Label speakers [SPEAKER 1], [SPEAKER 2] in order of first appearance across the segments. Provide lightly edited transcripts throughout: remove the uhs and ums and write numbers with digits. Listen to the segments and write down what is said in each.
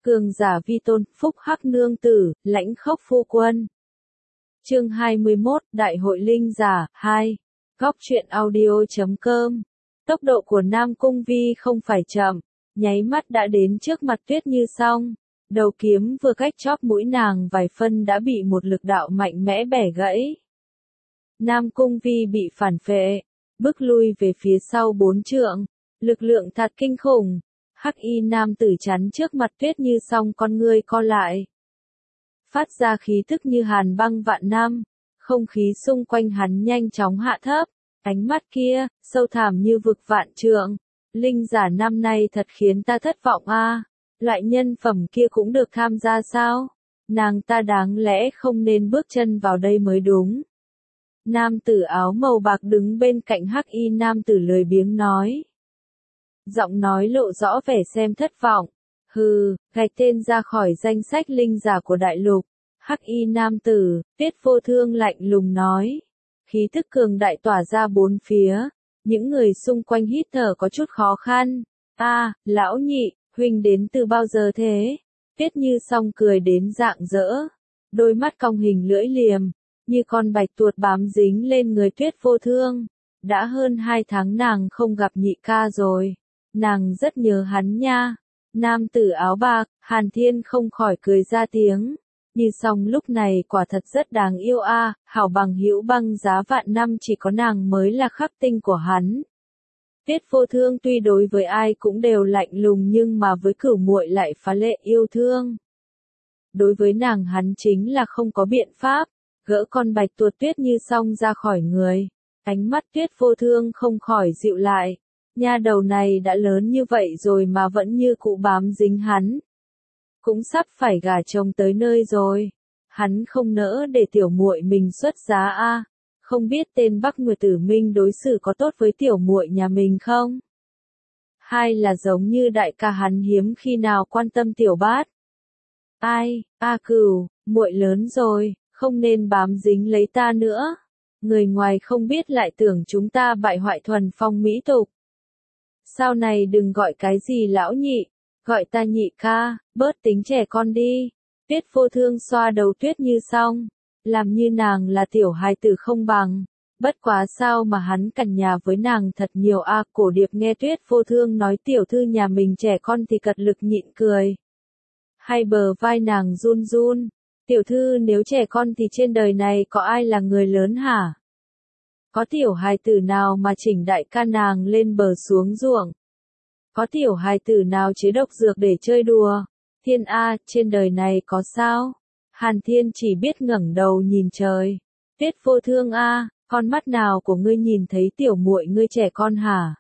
[SPEAKER 1] Cường giả vi tôn, phúc hắc nương tử, lãnh khốc phu quân. Chương 21, Đại hội linh giả, 2. Góc truyện audio.com. Tốc độ của Nam Cung Vi không phải chậm, nháy mắt đã đến trước mặt Tuyết Như Song. Đầu kiếm vừa cách chóp mũi nàng vài phân đã bị một lực đạo mạnh mẽ bẻ gãy. Nam Cung Vi bị phản phệ, bước lui về phía sau 4 trượng, lực lượng thật kinh khủng. Hắc y nam tử chắn trước mặt Tuyết Như Song, con ngươi co lại, phát ra khí tức như hàn băng vạn năm, không khí xung quanh hắn nhanh chóng hạ thấp, ánh mắt kia, sâu thẳm như vực vạn trượng. Linh giả năm nay thật khiến ta thất vọng a. Loại nhân phẩm kia cũng được tham gia sao? Nàng ta đáng lẽ không nên bước chân vào đây mới đúng. Nam tử áo màu bạc đứng bên cạnh hắc y nam tử lười biếng nói. Giọng nói lộ rõ vẻ xem thất vọng. Hừ, gạch tên ra khỏi danh sách linh giả của đại lục. Hắc y nam tử, Tiết Vô Thương lạnh lùng nói. Khí tức cường đại tỏa ra bốn phía. Những người xung quanh hít thở có chút khó khăn. Lão nhị, huynh đến từ bao giờ thế? Tiết Như Song cười đến rạng rỡ. Đôi mắt cong hình lưỡi liềm, như con bạch tuột bám dính lên người Tuyết Vô Thương. Đã hơn 2 tháng nàng không gặp nhị ca rồi. Nàng rất nhớ hắn nha. Nam tử áo bạc, Hàn Thiên không khỏi cười ra tiếng. Như Song lúc này quả thật rất đáng yêu a, hảo bằng hữu băng giá vạn năm chỉ có nàng mới là khắc tinh của hắn. Tiết Vô Thương tuy đối với ai cũng đều lạnh lùng nhưng mà với Cửu muội lại phá lệ yêu thương. Đối với nàng hắn chính là không có biện pháp, gỡ con bạch tuột Tuyết Như Song ra khỏi người. Ánh mắt Tiết Vô Thương không khỏi dịu lại. Nha đầu này đã lớn như vậy rồi mà vẫn như cũ bám dính hắn. Cũng sắp phải gả chồng tới nơi rồi. Hắn không nỡ để tiểu muội mình xuất giá a. Không biết tên Bắc Nguyệt Tử Minh đối xử có tốt với tiểu muội nhà mình không? Hay là giống như đại ca hắn hiếm khi nào quan tâm tiểu bát? Cửu, muội lớn rồi, không nên bám dính lấy ta nữa. Người ngoài không biết lại tưởng chúng ta bại hoại thuần phong mỹ tục. Sau này đừng gọi cái gì lão nhị, gọi ta nhị ca, bớt tính trẻ con đi. Tiết Vô Thương xoa đầu Tuyết Như Song, làm như nàng là tiểu hài tử không bằng. Bất quá sao mà hắn cằn nhả với nàng thật nhiều a. Cổ Điệp nghe Tuyết Vô Thương nói tiểu thư nhà mình trẻ con thì cật lực nhịn cười. Hai bờ vai nàng run run. Tiểu thư nếu trẻ con thì trên đời này có ai là người lớn hả? Có tiểu hài tử nào mà chỉnh đại ca nàng lên bờ xuống ruộng? Có tiểu hài tử nào chế độc dược để chơi đùa? Thiên a, trên đời này có sao? Hàn Thiên chỉ biết ngẩng đầu nhìn trời. Tiết Vô Thương a, con mắt nào của ngươi nhìn thấy tiểu muội ngươi trẻ con hả?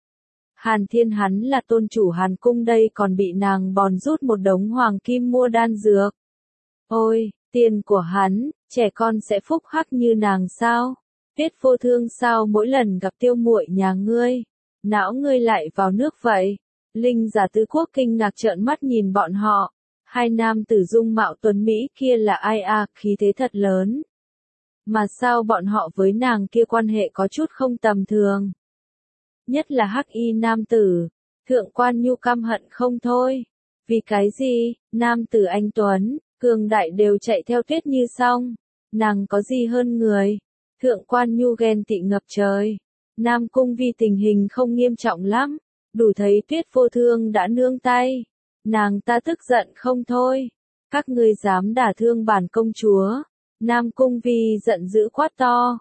[SPEAKER 1] Hàn Thiên hắn là tôn chủ Hàn cung đây còn bị nàng bòn rút một đống hoàng kim mua đan dược. Ôi, tiền của hắn, trẻ con sẽ phúc hắc như nàng sao? Tiết Vô Thương sao mỗi lần gặp tiêu muội nhà ngươi, não ngươi lại vào nước vậy? Linh giả tứ quốc kinh ngạc trợn mắt nhìn bọn họ. Hai nam tử dung mạo tuấn Mỹ kia là ai a, khí thế thật lớn. Mà sao bọn họ với nàng kia quan hệ có chút không tầm thường. Nhất là hắc y nam tử, Thượng Quan Nhu căm hận không thôi. Vì cái gì, nam tử anh tuấn, cường đại đều chạy theo Tuyết Như Song. Nàng có gì hơn người? Thượng Quan Nhu ghen tị ngập trời. Nam Cung Vi tình hình không nghiêm trọng lắm, đủ thấy Tuyết Vô Thương đã nương tay. Nàng ta tức giận không thôi. Các ngươi dám đả thương bản công chúa. Nam Cung Vi giận dữ quát to.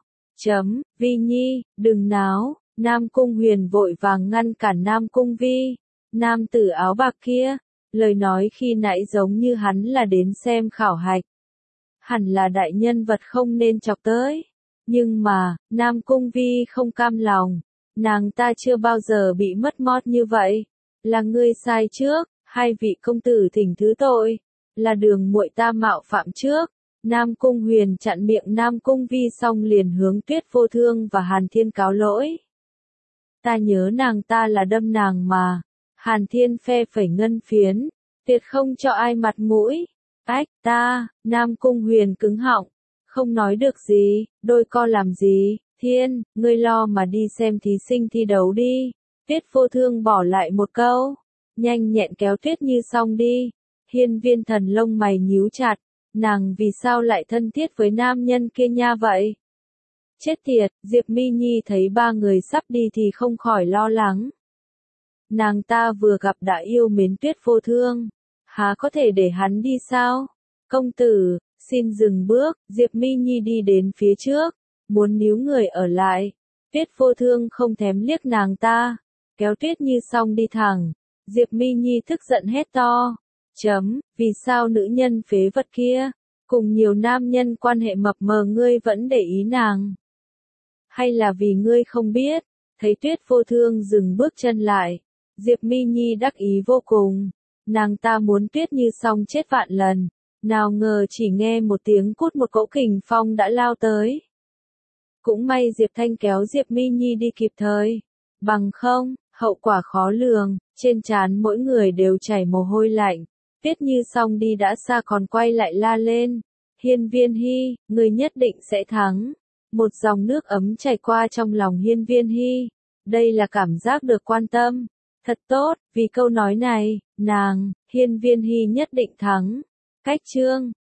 [SPEAKER 1] Vi Nhi, đừng náo. Nam Cung Huyền vội vàng ngăn cản Nam Cung Vi. Nam tử áo bạc kia, lời nói khi nãy giống như hắn là đến xem khảo hạch. Hẳn là đại nhân vật không nên chọc tới. Nhưng mà, Nam Cung Vi không cam lòng. Nàng ta chưa bao giờ bị mất mót như vậy. Là ngươi sai trước, hai vị công tử thỉnh thứ tội. Là đường muội ta mạo phạm trước. Nam Cung Huyền chặn miệng Nam Cung Vi xong liền hướng Tuyết Vô Thương và Hàn Thiên cáo lỗi. Ta nhớ nàng ta là đâm nàng mà. Hàn Thiên phe phẩy ngân phiến, tuyệt không cho ai mặt mũi. Nam Cung Huyền cứng họng, không nói được gì, đôi co làm gì? Thiên, ngươi lo mà đi xem thí sinh thi đấu đi. Tuyết Vô Thương bỏ lại một câu, nhanh nhẹn kéo Tuyết Như Song đi. Hiên Viên Thần lông mày nhíu chặt, nàng vì sao lại thân thiết với nam nhân kia nha vậy? Chết tiệt, Diệp Mi Nhi thấy ba người sắp đi thì không khỏi lo lắng. Nàng ta vừa gặp đã yêu mến Tuyết Vô Thương, há có thể để hắn đi sao? Công tử, xin dừng bước, Diệp Mi Nhi đi đến phía trước, muốn níu người ở lại. Tuyết Vô Thương không thèm liếc nàng ta, kéo Tuyết Như Song đi thẳng. Diệp Mi Nhi tức giận hét to. Vì sao nữ nhân phế vật kia, cùng nhiều nam nhân quan hệ mập mờ ngươi vẫn để ý nàng? Hay là vì ngươi không biết? Thấy Tuyết Vô Thương dừng bước chân lại, Diệp Mi Nhi đắc ý vô cùng. Nàng ta muốn Tuyết Như Song chết vạn lần, nào ngờ chỉ nghe một tiếng cút một cỗ kình phong đã lao tới. Cũng may Diệp Thanh kéo Diệp Mi Nhi đi kịp thời, bằng không, hậu quả khó lường, trên trán mỗi người đều chảy mồ hôi lạnh. Tuyết Như Song đi đã xa còn quay lại la lên, Hiên Viên Hy, người nhất định sẽ thắng. Một dòng nước ấm chảy qua trong lòng Hiên Viên Hy, đây là cảm giác được quan tâm. Thật tốt, vì câu nói này, nàng, Hiên Viên Hy nhất định thắng. Cách chương